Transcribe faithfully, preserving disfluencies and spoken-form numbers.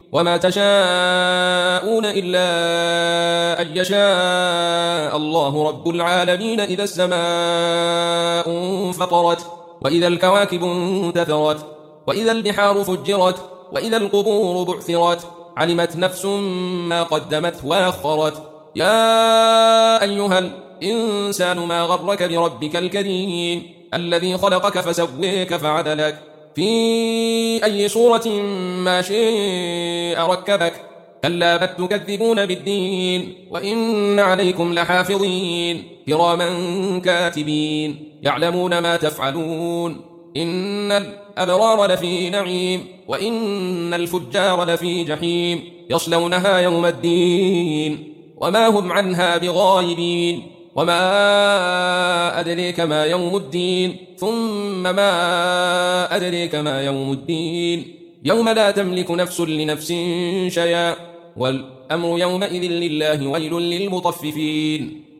وما تشاءون إلا أن يشاء الله رب العالمين. إذا السماء انفطرت وإذا الكواكب انتثرت وإذا البحار فجرت وإذا القبور بعثرت علمت نفس ما قدمت وأخرت. يا أيها الإنسان ما غرك بربك الكريم الذي خلقك فسويك فعدلك في أي صورة ما شاء ركبك. كلا بل تكذبون بالدين وإن عليكم لحافظين كراما كاتبين يعلمون ما تفعلون. إن الأبرار لفي نعيم وإن الفجار لفي جحيم يصلونها يوم الدين وما هم عنها بغائبين. وما أدريك ما يوم الدين ثم ما أدريك ما يوم الدين يوم لا تملك نفس لنفس شيئا والأمر يومئذ لله ويل للمطففين.